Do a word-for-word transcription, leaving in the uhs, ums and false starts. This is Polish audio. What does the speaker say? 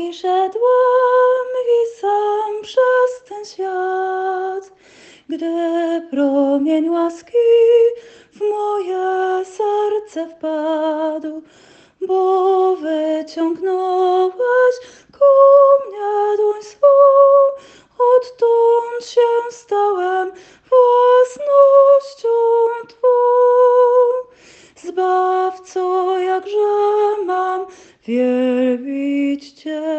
I szedłem i sam przez ten świat, gdy promień łaski w moje serce wpadł, bo wyciągnąłeś ku mnie dłoń swą, odtąd się stałem własnością Twą. Zbawco, jakże mam wielbić Cię.